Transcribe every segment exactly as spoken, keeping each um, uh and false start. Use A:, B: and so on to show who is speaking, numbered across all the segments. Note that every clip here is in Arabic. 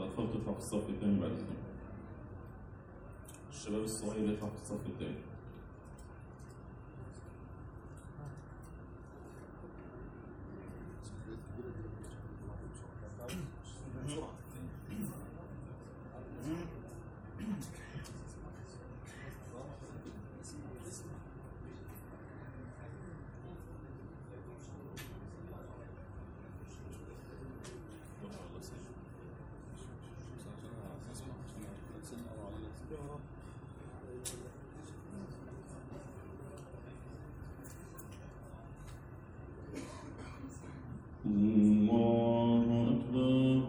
A: الأطفال تطلع في الصف الثاني بعد كده. الشباب الصغير يطلع في الصف الثاني. الله أكبر.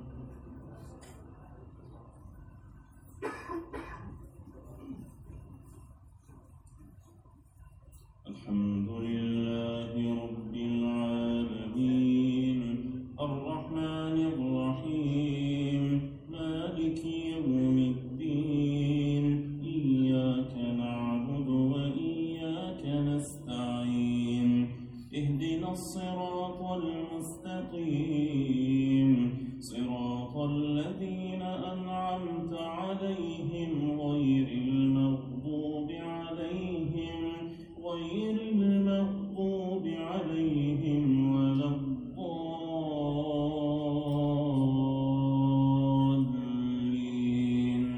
A: الحمد لله رب العالمين الرحمن الرحيم مالك يوم الدين إياك نعبد وإياك نستعين اهدنا الصراط المستقيم صراط الذين أنعمت عليهم غير المغضوب عليهم غير المغضوب عليهم ولا الضالين.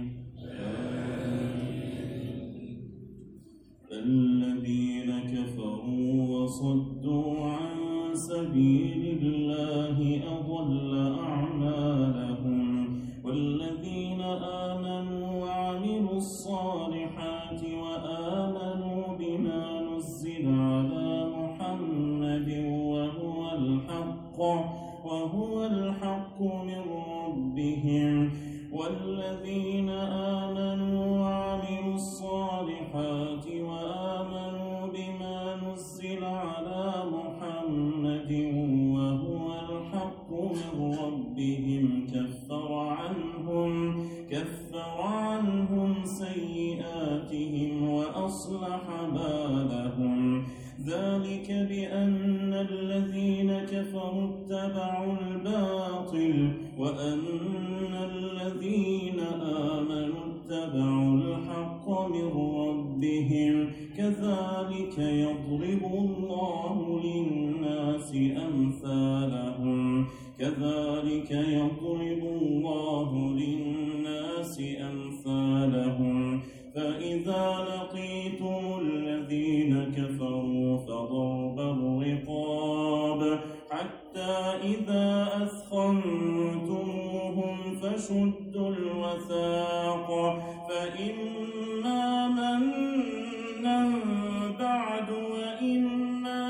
A: الذين كفروا وصدوا عن سبيل الله أضل أعمالهم والذين آمنوا وعملوا الصالحات وآمنوا بما نزل على محمد وهو الحق وهو الحق من ربهم والذين آمنوا وعملوا الصالحات وآمنوا بما نزل على محمد وهو الحق من ربهم كفر عنهم كفر عنهم سيئاتهم وأصلح بالهم ذلك بأن الذين كفروا اتبعوا الباطل وأن الذين آمنوا اتبعوا الحق من ربهم كذلك يضرب الله للناس أمثالهم كذلك يضرب الله للناس أمثالهم فإذا لقيتم الذين كفروا فضرب الرقاب حتى إذا أثخنتموهم فشدوا الوثاق فإما منا بعد وإما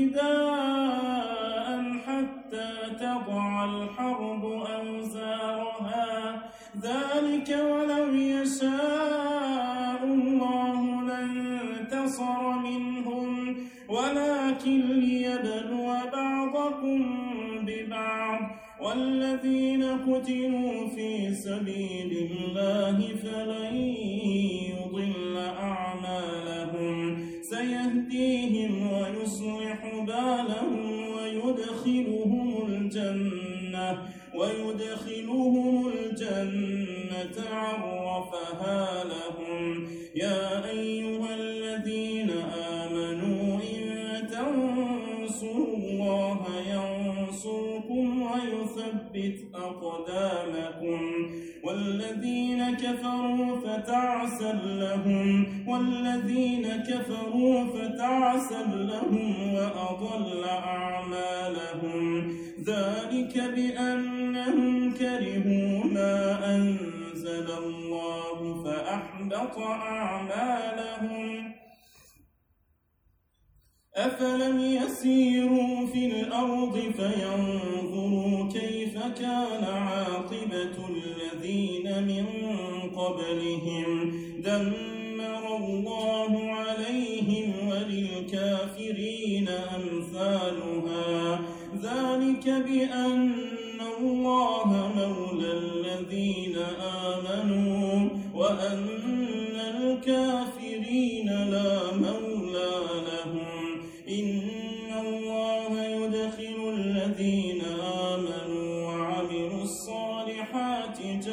A: فداء حتى تضع الحرب أوزارها ذلك ولو يشاء الله لانتصر منهم ولكن ليبلو بعضكم ببعض والذين قتلوا في سبيل الله فلن يضل أعمالهم سيهديهم ويصلح بالهم ويدخلهم الجنة ويدخلهم الجنة عرفها لهم يا أيها الذين آمنوا إن تنصروا الله ينصركم ويثبت أقدامكم والذين كفروا فتعسا لهم والذين كفروا فتعسا لهم وأضل أعمالهم ذلك بأنهم كرهوا ما أنزل الله فأحبط أعمالهم أفلم يسيروا في الأرض فينظروا كيف كان عاقبة الذين من قبلهم دمر الله عليهم وللكافرين أمثالها ذلك بأن الله مولى الذين آمنوا وأن الكافرين لا مولى لهم إن الله يدخل الذين آمنوا وعملوا الصالحات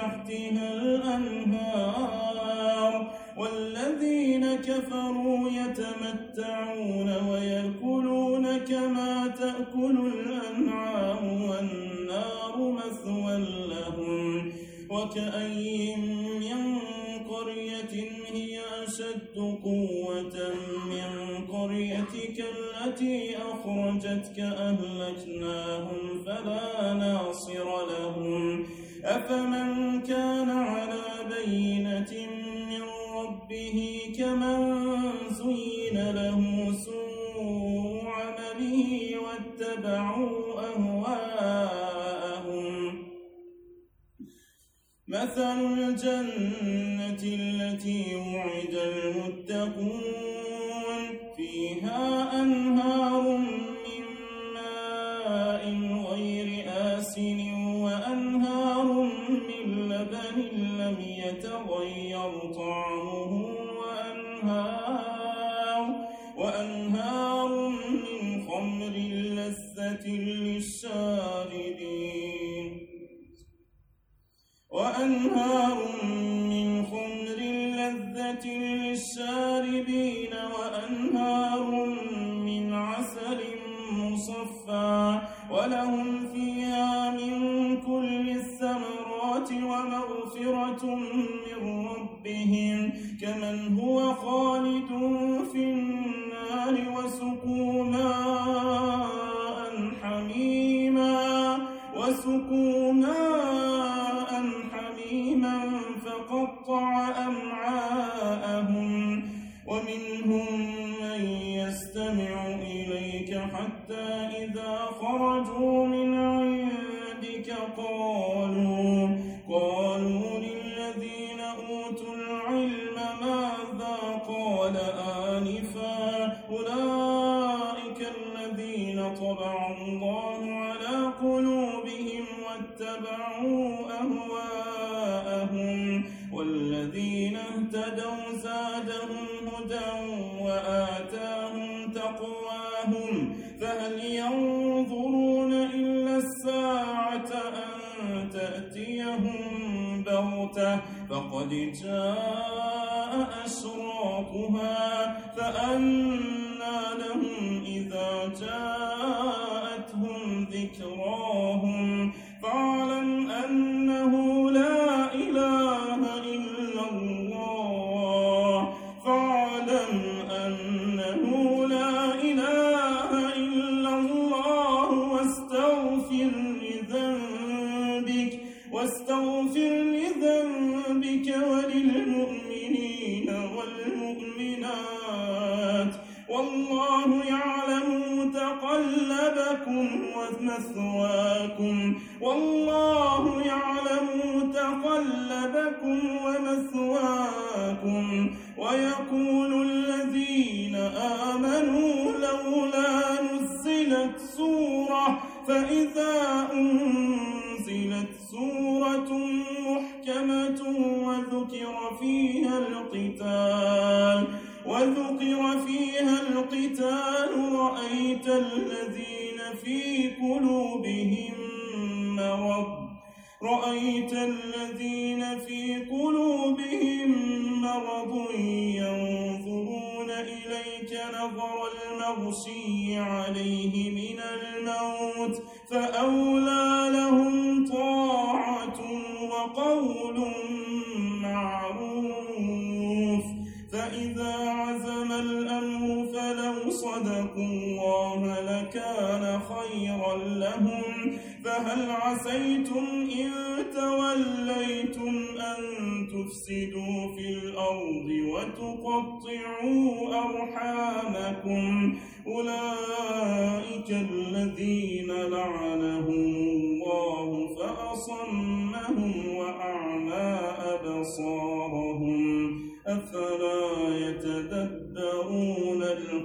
A: تحتها الأنهار والذين كفروا يتمتعون ويأكلون كما تأكل الأنعام والنار مثوى لهم وكأي من قرية هي أشد قوة من قريتك التي أخرجتك أهلكناهم فلا ناصر لهم أفمن كان على بينة من ربه كمن زين له سوء عمله واتبعوا أهواءهم مثل الجنة التي وعد المتقون فيها أنهار من ماء غير آسن وأنهار من لبن لم يتغير طعمه وأنهار, وأنهار من خمر لذة للشاربين وأنهار من خمر لذة للشاربين وأنهار من عسل مصفى ولهم فيها من كل الثمرات ومغفرة من ربهم كمن هو خالد في النار وسقوا ماء حميما وسقوا ماء حميما فقطع أمعاءهم ومنهم من يستمع إليك حتى إذا خرجوا من عندك قالوا قالوا للذين أوتوا العلم ماذا قال آنفا أولئك الذين طبع الله على قلوبهم واتبعوا أهواءهم والذين اهتدوا زادهم هدى وآتاهم تقواهم فهل ينظرون إلا الساعة أن تأتيهم بغتة فقد جاء أشراطها فأنى لهم إذا جاءتهم ذكراهم فاعلم أنه لا إله إلا الله فاعلم أنه لا إله إلا الله واستغفر لذنبك واستغفر لذنبك وللمؤمنين والمؤمنات والله يعلم متقلبكم ومثواكم والله يعلم متقلبكم ومثواكم ويقول الذين آمنوا لولا نزلت سورة فإذا أنزلت سورة محكمة وذكر فيها القتال وذكر فيها القتال رأيت الذين في قلوبهم مرض رأيت الذين في قلوبهم مرض ينظرون إليك نظر المغشي عليه من الموت فأولى لهم طاعة وقول معروف فإذا عزم الأمر فلو صدقوا الله لكان خيرا لهم فهل عسيتم إن توليتم أن تفسدوا في الأرض وتقطعوا أرحامكم أولئك الذين لعنهم الله فأصمهم وأعمى أبصارهم أفلا يتدبرون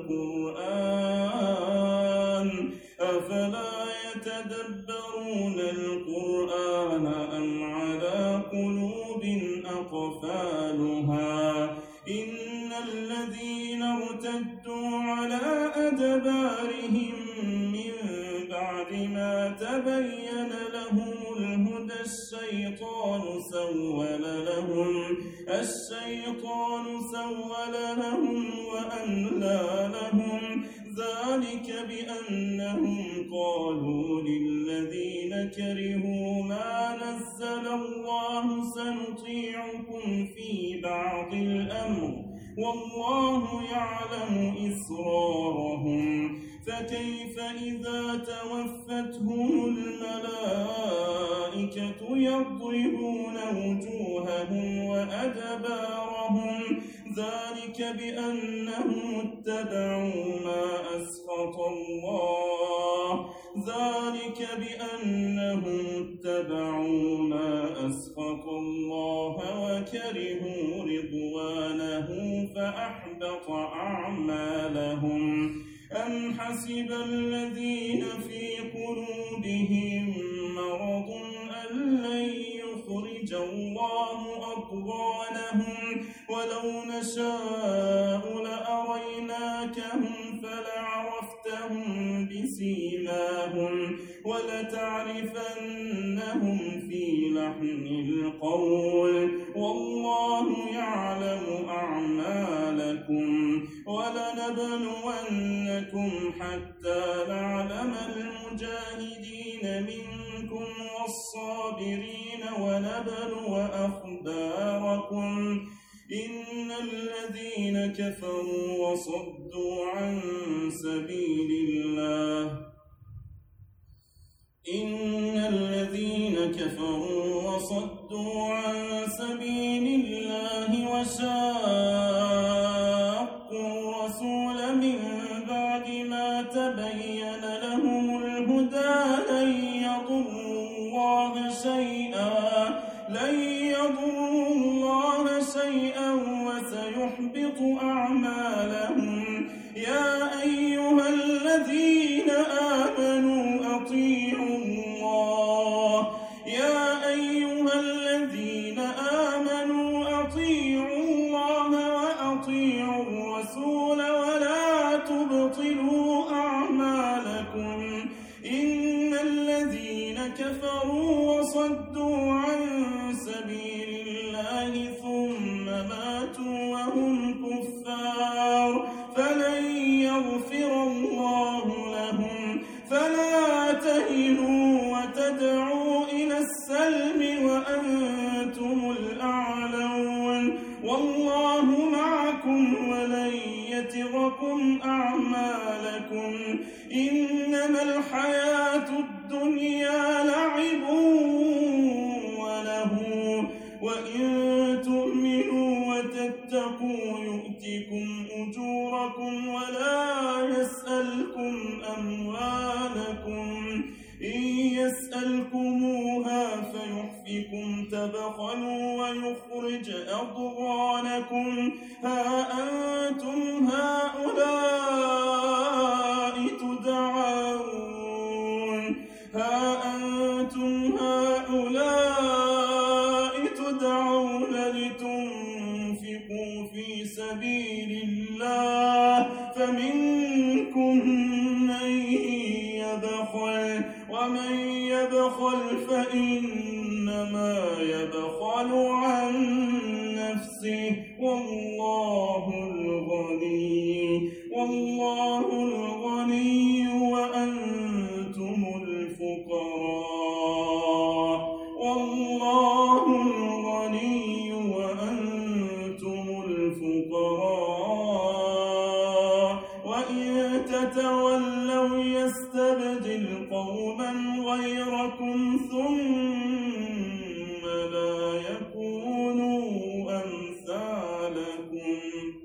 A: القرآن أفلا يتدبرون القرآن أم على قلوب أقفالها إن الذين ارتدوا على أدبارهم من بعد ما تبين لهم الهدى الشيطان سول لهم الشيطان سول لهم وأملى لهم ذلك بأنهم قالوا للذين كرهوا ما نزل الله سنطيعكم في بعض الأمر والله يعلم إسرارهم فكيف إذا توفتهم الملائكة يضربون وجوههم وأدبارهم ذلك بأنهم اتبعوا ما أسخط الله ذلك بأنهم اتبعوا ما أسخط الله وكرهوا رضوانه فأحبط أعمالهم أم حسب الذين في قلوبهم مرض أن لن يخرج الله أضغانهم ولو نشاء لأريناكهم فلعرفتهم بسيماهم ولتعرفنهم في لحن القول والله يعلم أعمالكم ولنبلونكم حتى نعلم المجاهدين منكم والصابرين ونبلو أخباركم إن الذين كفروا وصدوا عن سبيل الله إن الذين كفروا وصدوا عن سبيل الله وشاقوا الرسول من بعد ما تبين لهم الهدى لن يضروا الله شيئا لن يضروا الله شيئا وسيحبط أعمالهم يا أيها الذين آمنوا أطيعوا الله يا أيها الذين آمنوا أطيعوا الله وأطيعوا الرسول ولا تبطلوا أعمالكم إن الذين كفروا وصدوا عن سبيل الله ثم ماتوا وهم كفار فلن يغفر الله لهم فلا تهنوا وتدعوا إلى السلم وأنتم الأعلون والله معكم ولن يتركم أعمالكم إنما الحياة الدنيا لعب وله وإن تؤمنوا وتتقوا يؤتكم أجوركم ولا يسألكم أموالكم إن يسألكموها فيحفكم تبخلوا ويخرج أضغانكم ها أنتم هؤلاء تدعون ها أنتم هؤلاء تدعون لتنفقوا في سبيل الله فمنكم من يبخل ومن يبخل فإنما يبخل عن نفسه والله الغني والله الغني وأنتم الفقراء والله الغني وأنتم الفقراء وإن تتولوا يستبدل قوما غيركم ثم لا يكونوا أمثالكم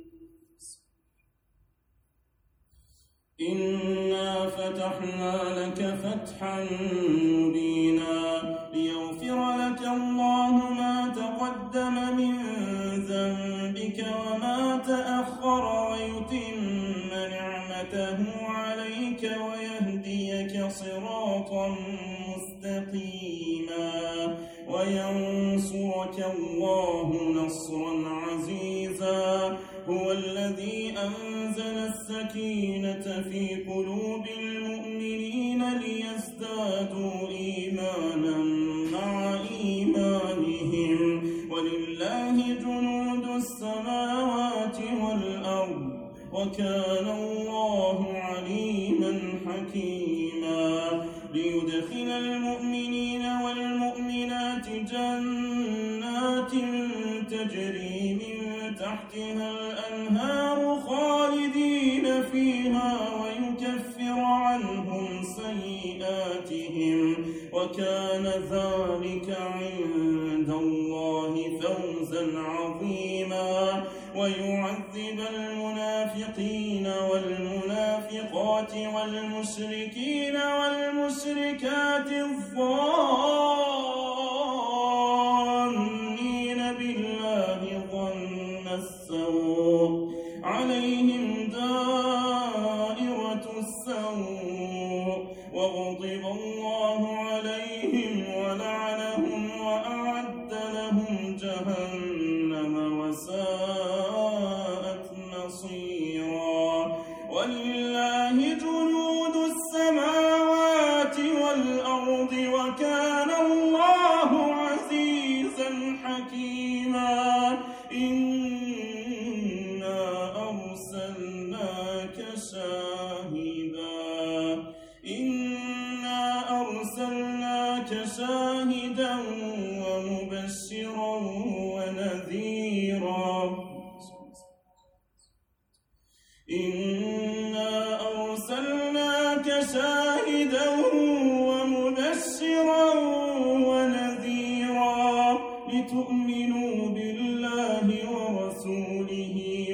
A: إنا فتحنا لك فتحا مبينا ليغفر لك الله ما تقدم من ذنبك وما تأخر ويتم نعمته عليك ويهديك صراطا مستقيما وينصرك الله نصرا عزيزا هو الذي أنزل السكينة في قلوب المؤمنين ليزدادوا إيمانا مع إيمانهم الأرض وكان الله عليما حكيما ليدخل المؤمنين والمؤمنات جنات تجري من تحتها الأنهار خالدين فيها ويكفر عنهم سيئاتهم وكان ذلك عند الله فوزا عظيما ويعذب المنافقين والمنافقات والمشركين والمشركات الظانين بالله ظن السوء عليهم دائرة السوء وغضب الله عليهم ولعنهم وأعد لهم جهنم وساءت مصيرا ولله جنود السماوات والأرض وكان الله عزيزا حكيما إنا أرسلناك شاهدا إنا أرسلناك شاهدا ومبشرا ونذيرا إنا أرسلناك شاهدا ومبشرا ونذيرا لتؤمنوا بالله ورسوله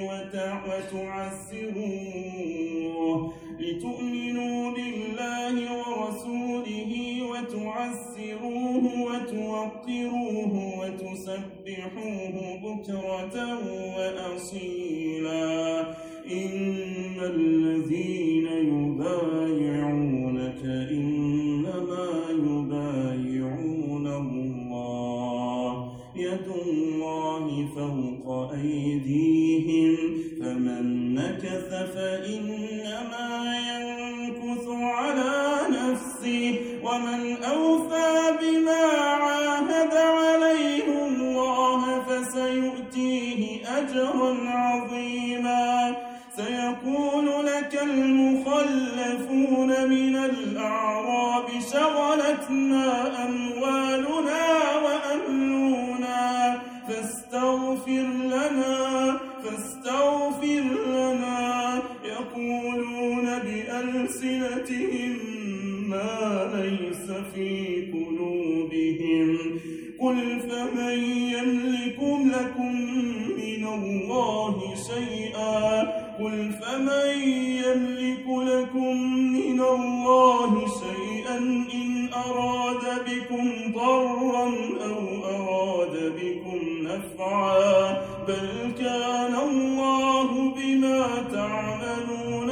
A: وتعزروه لتؤمنوا بالله ورسوله وتعزروه وتوقروه وتسبحوه بكرة وأصيلا إن الذين يبايعونك إنما يبايعون الله يد الله فوق أيديهم فمن نكث فإنما ينكث على نفسه ومن أوفى بما عاهد عليه الله فسيؤتيه أجرا عظيما سيقول لك المخلفون من الأعراب شغلتنا أموالنا وأهلنا فاستغفر لنا فاستغفر لنا يقولون بألسنتهم ما ليس في قلوبهم قل فمن يملك لكم من الله شيئا قل فمن يملك لكم من الله شيئا إن أراد بكم ضرا أو أراد بكم نفعا بل كان الله بما تعملون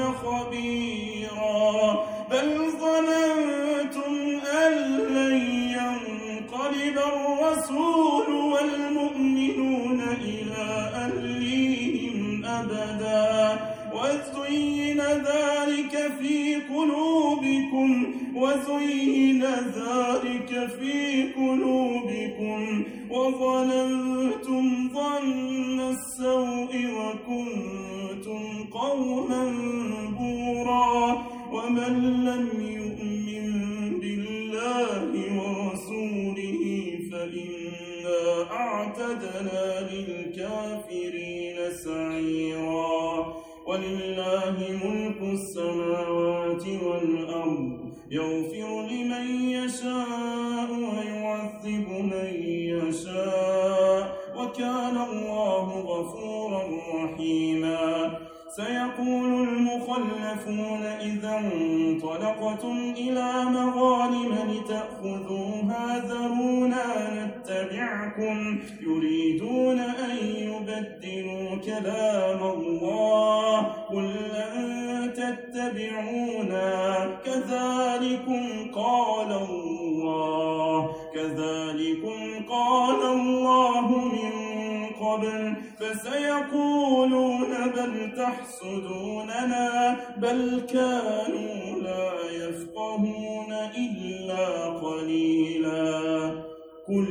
A: خبيرا بل ظننتم أن لن ينقلب الرسول والمؤمنون إلى أهليهم أبدا وزين ذلك في قلوبكم وزين ذلك في قلوبكم وظننتم ظن السوء وكنتم قوما بورا ومن لم يؤمن بالله ورسوله فإنا أعتدنا للكافرين سعيرا ولله ملك السماوات والأرض يغفر لمن يشاء ويعذب من يشاء وكان الله غفورا رحيما سيقول المخلفون إذا انطلقتم إلى مغانم لتأخذوها ذرونا نتبعكم يريدون أن يبدلوا كلام الله قل لن تتبعونا كذلكم قال الله كذلكم قال الله من قبل فسيقولون بل تحسدوننا بل كانوا لا يفقهون إلا قليلا قل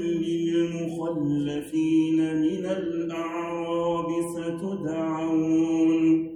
A: للمخلفين من الأعراب ستدعون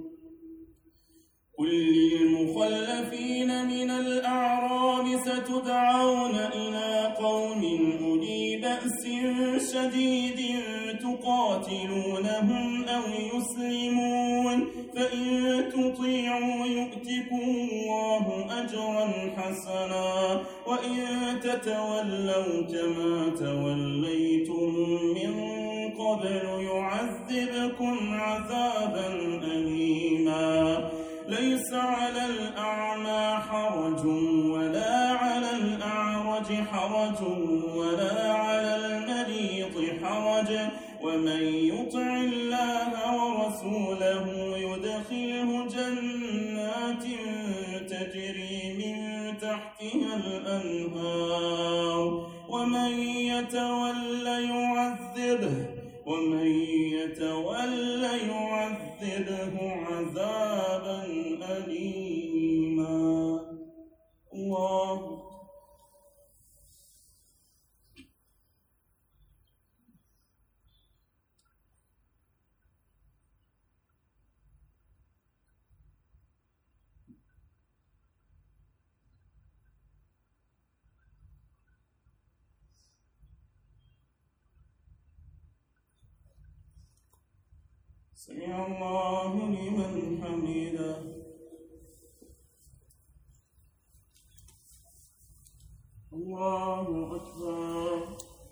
A: قل للمخلفين من الأعراب ستدعون إلى قوم أولي بأس شديد تقاتلونهم أو يسلمون فإن تطيعوا يؤتكم الله أجرا حسنا وإن تتولوا كما توليتم من قبل يعذبكم عذابا أليما ليس على الأعمى حرج ولا على الأعرج حرج ولا على المريض حرج ومن يطع الله ورسوله يدخله جنات تجري من تحتها الأنهار ومن يتولى يعذبه ومن يتولى يعذبه عذابا أليما. الله سمع الله لمن حمده. الله أكبر.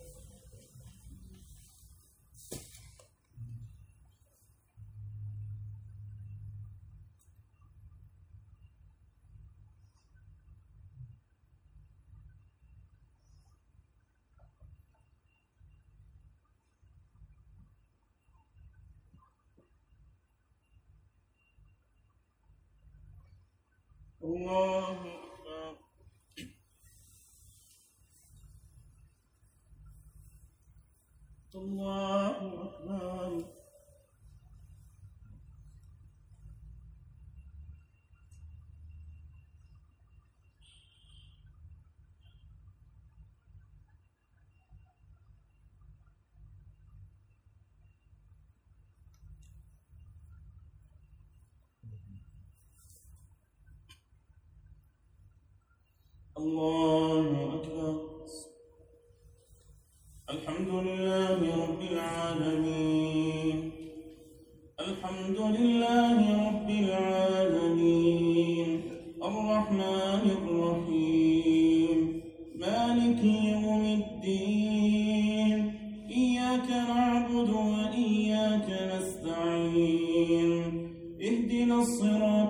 A: الله أكبر. الله أكبر. الله أكبر. الحمد لله رب العالمين. الحمد لله رب العالمين الرحمن الرحيم مالك يوم الدين إياك نعبد وإياك نستعين اهدنا الصراط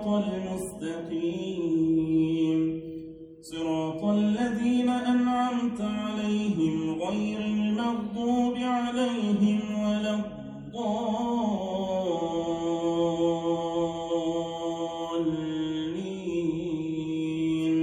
A: المستقيم صراط الذين أنعمت عليهم غير المغضوب عليهم ولا الضالين.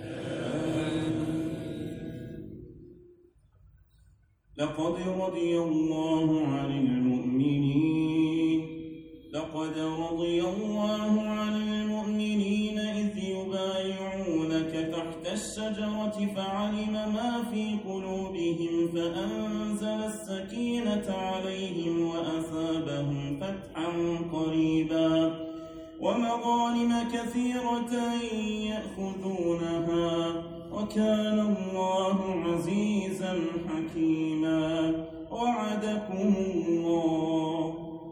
A: لقد رضي الله عن المؤمنين لقد رضي الله عن المؤمنين إذ يبايعونك تحت الشجرة فعلم ما في قلوبهم فأنزل السكينة عليهم وأثابهم فتحا قريبا ومغانم كثيرة يأخذونها وكان الله عزيزا حكيما. وعدكم الله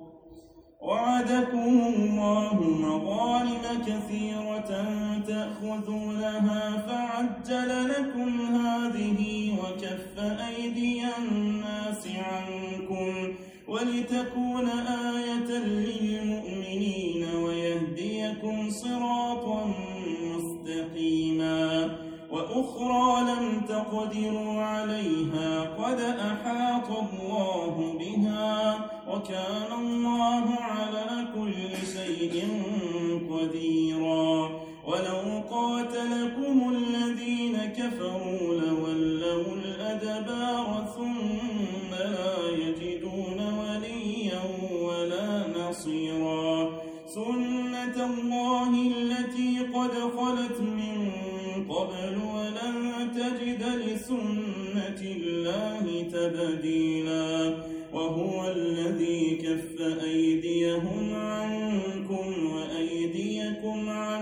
A: وعدكم الله مغانم كثيرة تأخذونها فعجل لكم هذه وكف أيدي الناس عنكم ولتكون آية للمؤمنين ويهديكم صراطا مستقيما. وأخرى لم تقدروا عليها قد أحاط الله بها وكان الله على كل شيء قديرا. ولو قاتلكم الذين كفروا لولوا الأدبار ثم لا يجدون وليا ولا نصيرا. سنة الله التي قد خلت من قبل ولن تجد لسنة الله تبديلا. وهو الذي كف أيديهم عنكم وأيديكم عنكم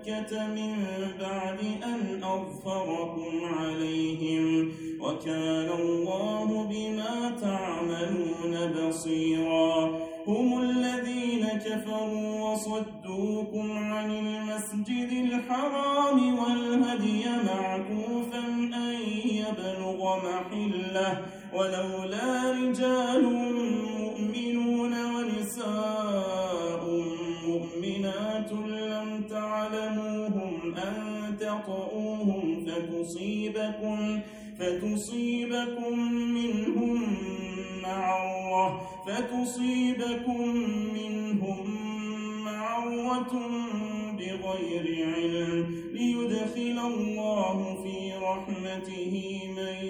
A: مكة من بعد أن أظفركم عليهم وكان الله بما تعملون بصيرا هم الذين كفروا وصدوكم عن المسجد الحرام والهدي معكوفا أن يبلغ محله ولولا رجال مؤمنون ونساء مؤمنات لم تعلموهم أن تطؤوهم فتصيبكم فتصيبكم منهم معرة فتصيبكم منهم معرة بغير علم ليدخل الله في رحمته من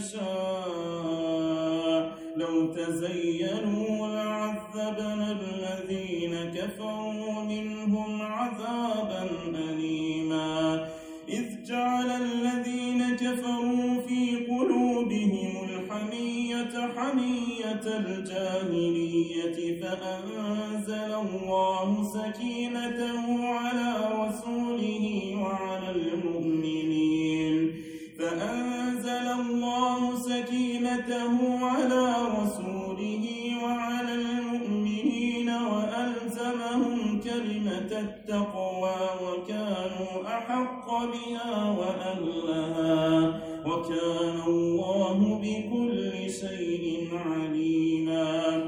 A: يشاء لو تزينوا لعذبنا الذين كفروا منهم عذابا أليما إذ جعل الذين كفروا في قلوبهم الحمية حمية الجاهلية فأنزل الله سكينته على رسوله وعلى المؤمنين فأنزل الله سكينته على رسوله وعلى المؤمنين وألزمهم كلمة التقوى وكانوا أحق بها وأهلها وكان الله بكل شيء عليما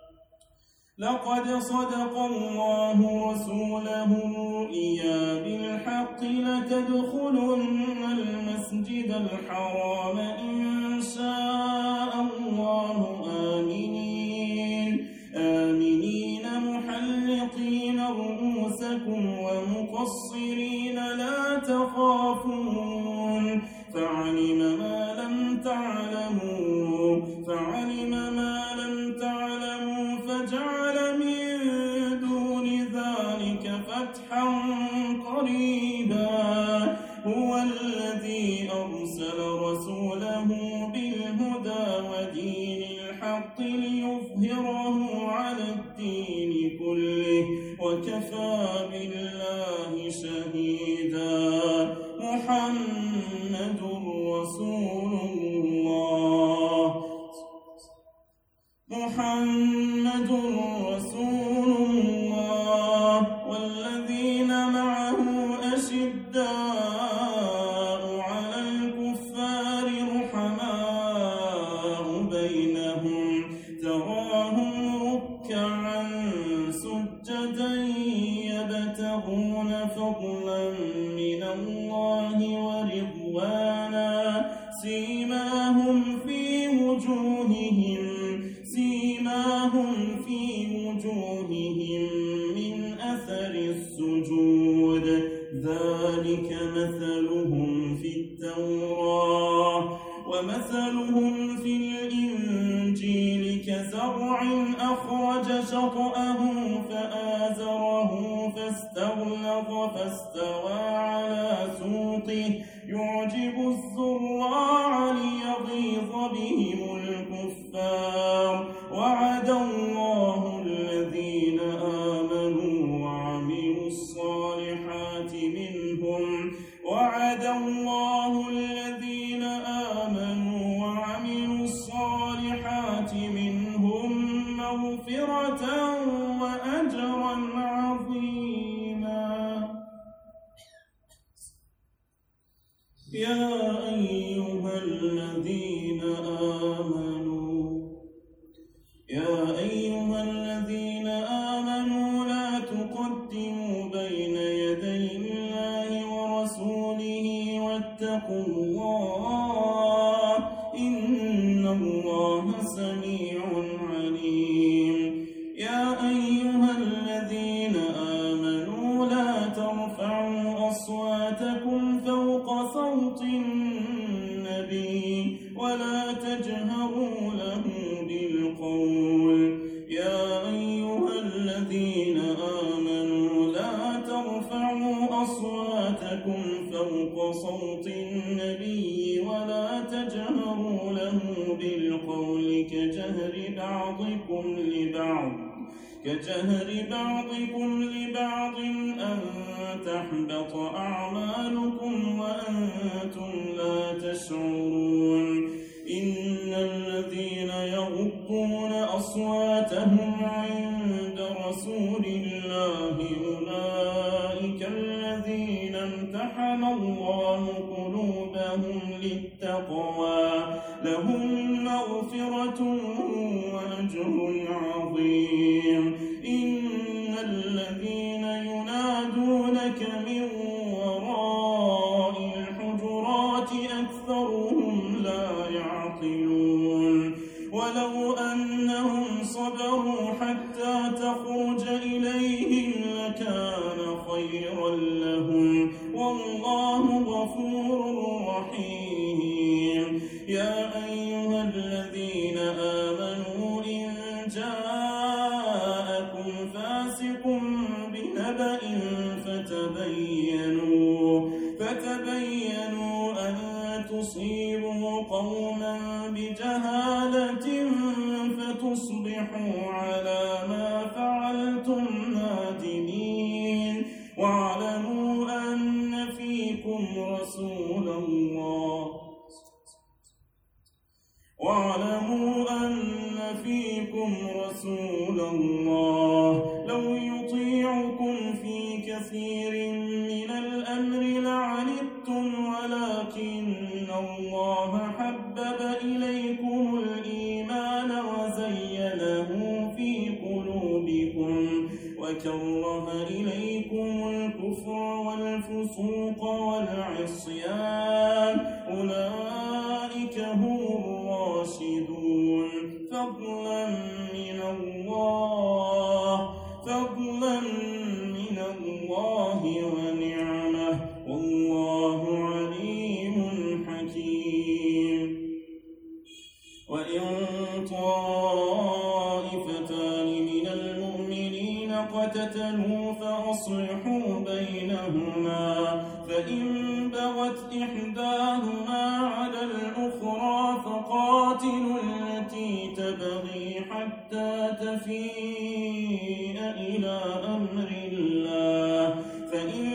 A: لقد صدق الله رسوله الرؤيا بالحق لتدخلن المسجد الحرام إن شاء الله آمنين آمنين محلقين رؤوسكم ومقصرين لا تخافون فعلم ما لم تعلموا فعلم ما لم تعلموا فجعل من دون ذلك فتحا قريبا هو الذي أرسل رسوله بالهدى ودين الحق ليظهره على الدين كله وكفى بالله شهيدا محمد رسول الله محمد رسول الله والذين معه أشداء على الكفار رحماء بينهم تراهم ركعا سجدا يبتغون فضلا من الله ورضوانا سيماهم في وجوههم سيماهم في وجوههم من أثر السجود ذلك مثلهم في التوراة ومثلهم في الإنجيل كزرع أخرج شطأه فآزره فاستغلظ فاستوى على سوقه يعجب الزراع ليغيظ بهم الكفار وعد الله الذين آمنوا وعملوا الصالحات منهم وعد الله الذين آمنوا وعملوا الصالحات منهم مغفرة وأجرا عظيما يا أيها الذين آمنوا يا أيها الذين آمنوا لا تقدموا بين يدي الله ورسوله واتقوا الله إن الله سميع عليم يا أيها الذين آمنوا لا ترفعوا أصواتكم فوق صوت النبي ولا تجهروا له بالقول كجهر بعضكم لبعض أن تحبط أعمالكم وأنتم لا تشعرون إن الذين يغضون أصواتهم عند رسول الله أولئك الذين امتحن الله قلوبهم للتقوى لهم مغفرة وأجر عظيم إن الذين ينادونك من وراء الحجرات أكثرهم لا يعقلون ولو أنهم صبروا حتى تخرج إليهم لكان خيرا لهم والله غفور رحيم يا أيها الذين آمنوا إن جاءكم فاسق بنبأ فتبينوا فتبينوا أن تصيبوا قوما بجهالة فتصبحوا على ما فعلتم نادمين واعلموا أن فيكم رسول الله واعلموا أن فيكم رسول الله لو يطيعكم في كثير من الأمر لعنتم ولكن الله حبب إليكم الإيمان وزينه في قلوبكم وكره إليكم الكفر والفسوق والعصيان أولئك هم الراشدون فضلا من الله فضلا من الله ونعمه والله عليم حكيم وإن طائفتان من المؤمنين اقتتلوا فأصلحوا بينهما فإن بغت إحداهما على الأخرى فقاتلوا التي تبغي حتى تفيء إلى أمر الله فإن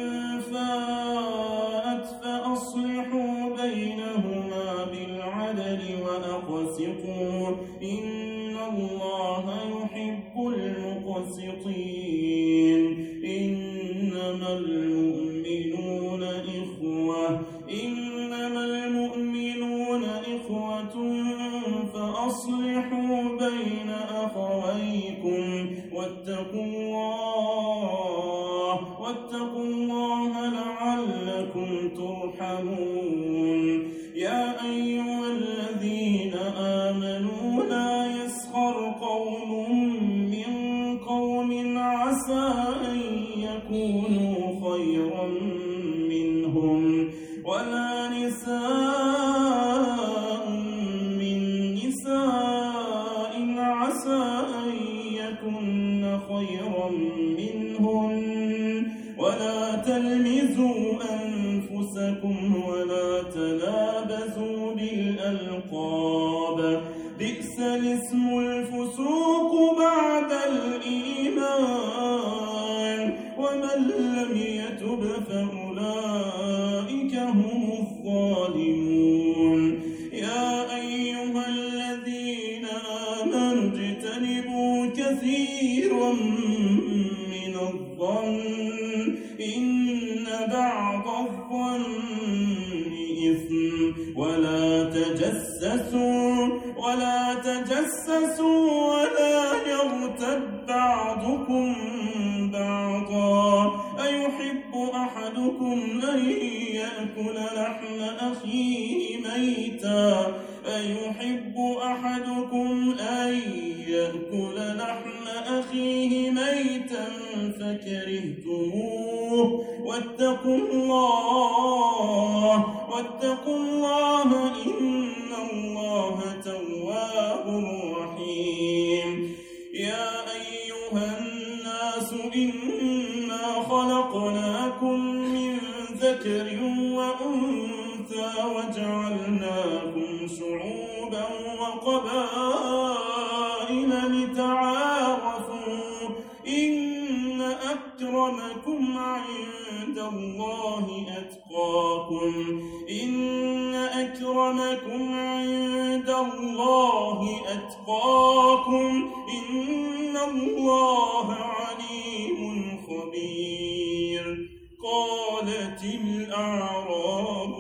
A: فاءت فأصلحوا بينهما بالعدل وأقسطوا إن الله يحب المقسطين إنما المؤمنون إخوة إنما المؤمنون إخوة فأصلحوا بين أخويكم واتقوا الله واتقوا الله لعلكم ترحمون يا أيها الذين آمنوا لا يسخر قوم من قوم عسى أن يكونوا خيرا منهم ولا نساء من نساء عسى أن يكن خيرا منهن ولا تلمزوا أنفسكم ولا تنابزوا بالألقاب بئس الاسم الفسوق بعد الإيمان ومن لم يتب فأولئك هم الظالمون يا أيها الذين آمنوا اجتنبوا كثيرا من الظن إن بعض الظن إثم ولا تجسسوا ولا تجسسوا ولا يغتب بعضكم بعضا أيحب أحدكم أن يأكل لحم أخيه ميتا أيحب أحدكم أن يأكل لحم أخيه ميتا فكرهتموه واتقوا الله واتقوا الله إن الله تواب رحيم يا أيها الناس إنا خلقناكم من ذكر وأنثى وجعلناكم شعوبا وقبائل لتعارفوا إن أكرمكم عند الله أتقاكم إن أكرمكم عند الله أتقاكم إن الله عليم خبير. قالت الأعراب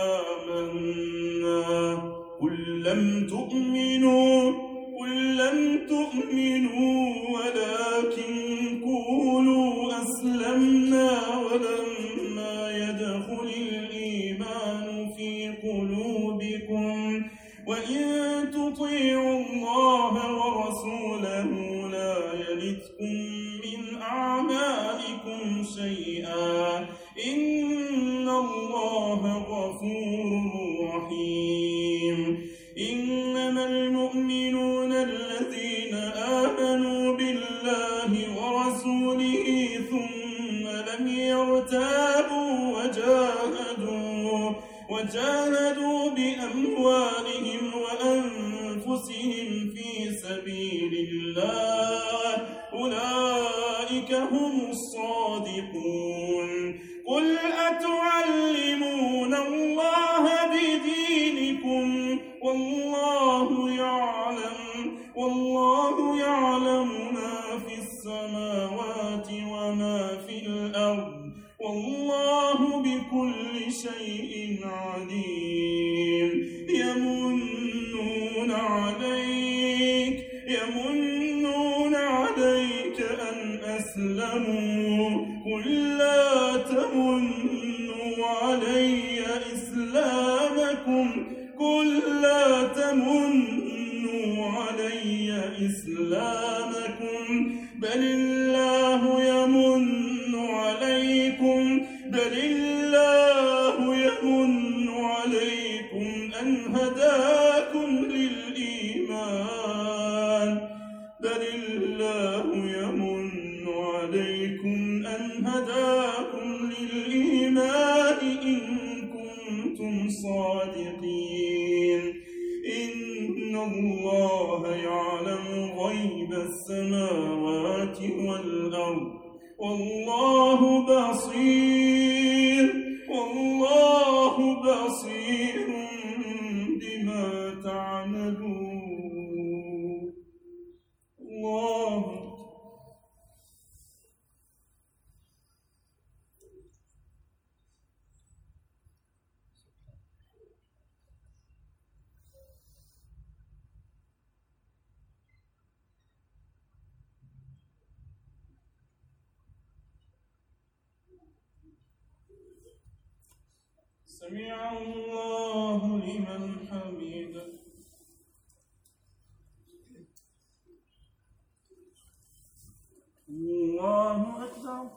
A: آمنا قل لم تؤمنوا قل لم تؤمنوا ولكن قولوا أسلمنا ولما يدخل الإيمان في قلوبكم وإن تطيعوا الله ورسوله لا يلتكم من أعمالكم شيئا إن الله غفور رحيم. إنما المؤمنون الذين آمنوا بالله ورسوله ثم لم يرتابوا وجاهدوا وجاهدوا بأموالهم وأنفسهم في سبيل الله أولئك هم الصادقون. قل أتعلمون الله بدينكم والله يعلم والله يعلم ما في السماوات وما في الأرض والله بكل شيء عليم. يمنون عليك يمنون عليك أن أسلموا قل لا تمنوا علي إسلامكم قل لا تمنوا علي إسلامكم بل الله يمن عليكم بل الله يمن عليكم أن هداكم للإيمان بل الله يمن عليكم أن هداكم للإيمان إن كنتم صادقين. إن الله يعلم غيب السماوات والأرض والله بصير والله بصير بما تعملون. الله سمع الله لمن حمده. الله أكبر.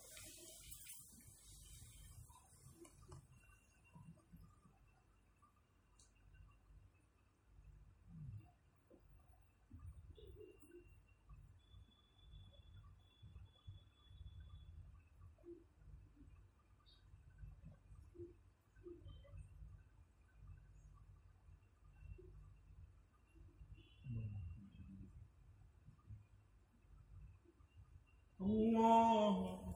A: الله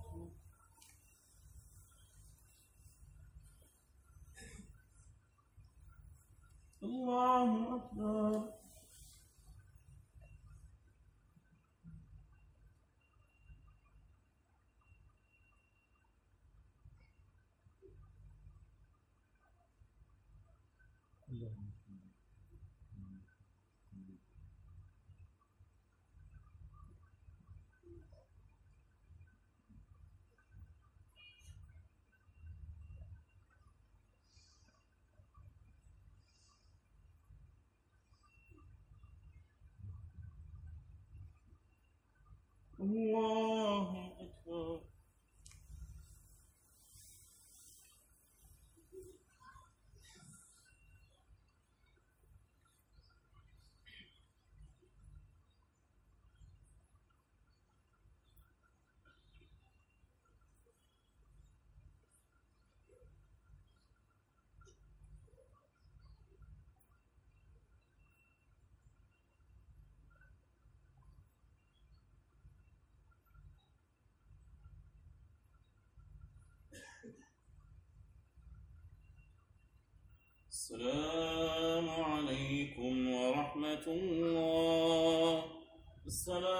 A: الله أكبر. الله أكبر. السلام عليكم ورحمة الله. السلام